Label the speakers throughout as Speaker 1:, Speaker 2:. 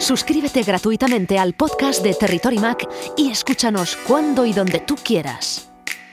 Speaker 1: Suscríbete gratuitamente al podcast de Territory Mac y escúchanos cuando y donde tú quieras.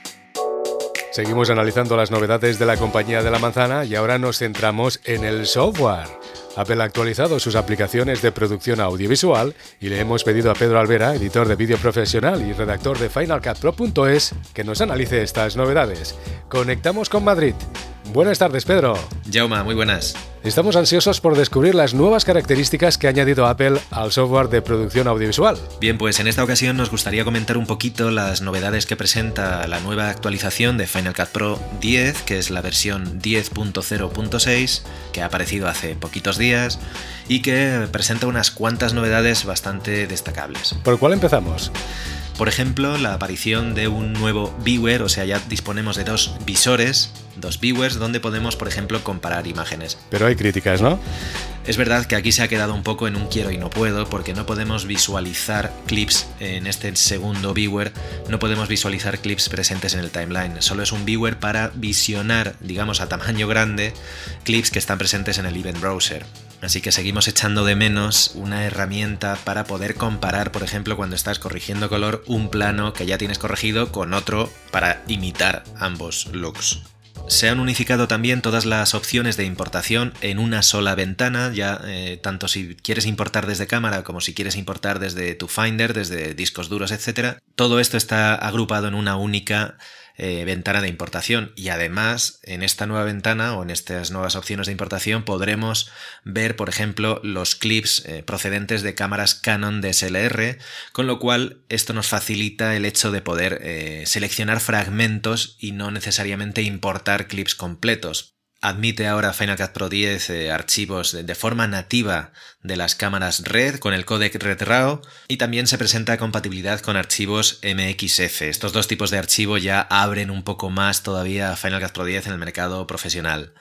Speaker 2: Seguimos analizando las novedades de la compañía de la manzana y ahora nos centramos en el software. Apple ha actualizado sus aplicaciones de producción audiovisual y le hemos pedido a Pedro Alvera, editor de vídeo profesional y redactor de FinalCut Pro.es, que nos analice estas novedades. Conectamos con Madrid. Buenas tardes, Pedro.
Speaker 3: Jaume, muy buenas.
Speaker 2: Estamos ansiosos por descubrir las nuevas características que ha añadido Apple al software de producción audiovisual.
Speaker 3: Bien, pues en esta ocasión nos gustaría comentar un poquito las novedades que presenta la nueva actualización de Final Cut Pro 10, que es la versión 10.0.6, que ha aparecido hace poquitos días y que presenta unas cuantas novedades bastante destacables.
Speaker 2: ¿Por cuál empezamos?
Speaker 3: Por ejemplo, la aparición de un nuevo viewer, o sea, ya disponemos de dos visores, dos viewers, donde podemos, por ejemplo, comparar imágenes.
Speaker 2: Pero hay críticas, ¿no?
Speaker 3: Es verdad que aquí se ha quedado un poco en un quiero y no puedo, porque no podemos visualizar clips en este segundo viewer, no podemos visualizar clips presentes en el timeline. Solo es un viewer para visionar, digamos, a tamaño grande, clips que están presentes en el Event Browser. Así que seguimos echando de menos una herramienta para poder comparar, por ejemplo, cuando estás corrigiendo color, un plano que ya tienes corregido con otro para imitar ambos looks. Se han unificado también todas las opciones de importación en una sola ventana, ya tanto si quieres importar desde cámara como si quieres importar desde tu Finder, desde discos duros, etc. Todo esto está agrupado en una única ventana de importación, y además en esta nueva ventana o en estas nuevas opciones de importación podremos ver, por ejemplo, los clips procedentes de cámaras Canon DSLR, con lo cual esto nos facilita el hecho de poder seleccionar fragmentos y no necesariamente importar clips completos. Admite ahora Final Cut Pro 10 archivos de forma nativa de las cámaras RED con el códec RedRAW, y también se presenta compatibilidad con archivos MXF. Estos dos tipos de archivo ya abren un poco más todavía Final Cut Pro 10 en el mercado profesional.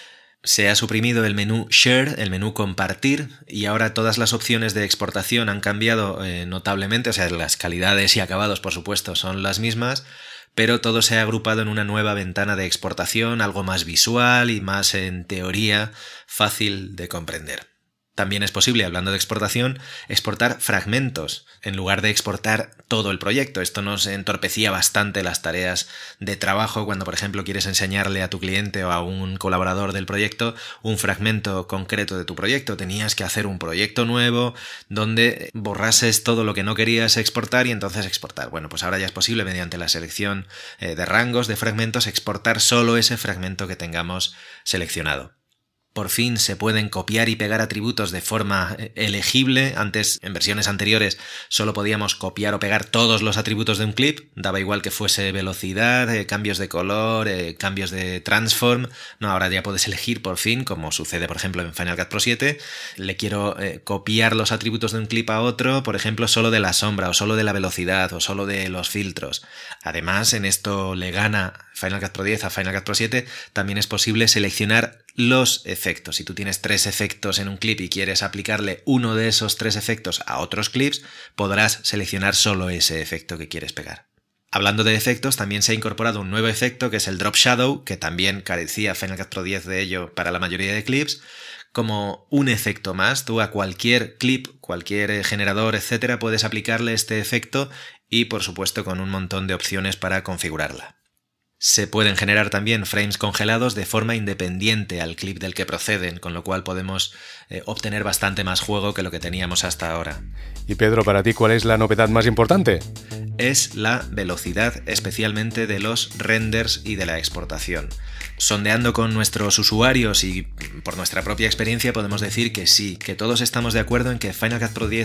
Speaker 3: Se ha suprimido el menú Share, el menú Compartir, y ahora todas las opciones de exportación han cambiado notablemente, o sea, las calidades y acabados, por supuesto, son las mismas, pero todo se ha agrupado en una nueva ventana de exportación, algo más visual y más, en teoría, fácil de comprender. También es posible, hablando de exportación, exportar fragmentos en lugar de exportar todo el proyecto. Esto nos entorpecía bastante las tareas de trabajo cuando, por ejemplo, quieres enseñarle a tu cliente o a un colaborador del proyecto un fragmento concreto de tu proyecto. Tenías que hacer un proyecto nuevo donde borrases todo lo que no querías exportar y entonces exportar. Bueno, pues ahora ya es posible, mediante la selección de rangos de fragmentos, exportar solo ese fragmento que tengamos seleccionado. Por fin se pueden copiar y pegar atributos de forma elegible. Antes, en versiones anteriores, solo podíamos copiar o pegar todos los atributos de un clip. Daba igual que fuese velocidad, cambios de color, cambios de transform. No, ahora ya puedes elegir por fin, como sucede por ejemplo en Final Cut Pro 7. Le quiero copiar los atributos de un clip a otro, por ejemplo, solo de la sombra, o solo de la velocidad, o solo de los filtros. Además, en esto le gana Final Cut Pro 10 a Final Cut Pro 7, también es posible seleccionar los efectos. Si tú tienes 3 efectos en un clip y quieres aplicarle uno de esos 3 efectos a otros clips, podrás seleccionar solo ese efecto que quieres pegar. Hablando de efectos, también se ha incorporado un nuevo efecto que es el Drop Shadow, que también carecía Final Cut Pro 10 de ello para la mayoría de clips. Como un efecto más, tú a cualquier clip, cualquier generador, etcétera, puedes aplicarle este efecto y, por supuesto, con un montón de opciones para configurarla. Se pueden generar también frames congelados de forma independiente al clip del que proceden, con lo cual podemos obtener bastante más juego que lo que teníamos hasta ahora.
Speaker 2: Y Pedro, para ti, ¿cuál es la novedad más importante?
Speaker 3: Es la velocidad, especialmente de los renders y de la exportación. Sondeando con nuestros usuarios y por nuestra propia experiencia podemos decir que sí, que todos estamos de acuerdo en que Final Cut Pro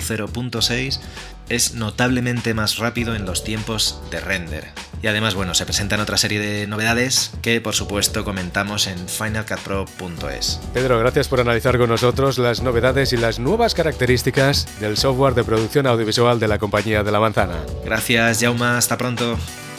Speaker 3: 10.0.6 es notablemente más rápido en los tiempos de render. Y además, bueno, se presentan otra serie de novedades que, por supuesto, comentamos en FinalCutPro.es.
Speaker 2: Pedro, gracias por analizar con nosotros las novedades y las nuevas características del software de producción audiovisual de la compañía de la manzana.
Speaker 3: Gracias, Jaume. Hasta pronto.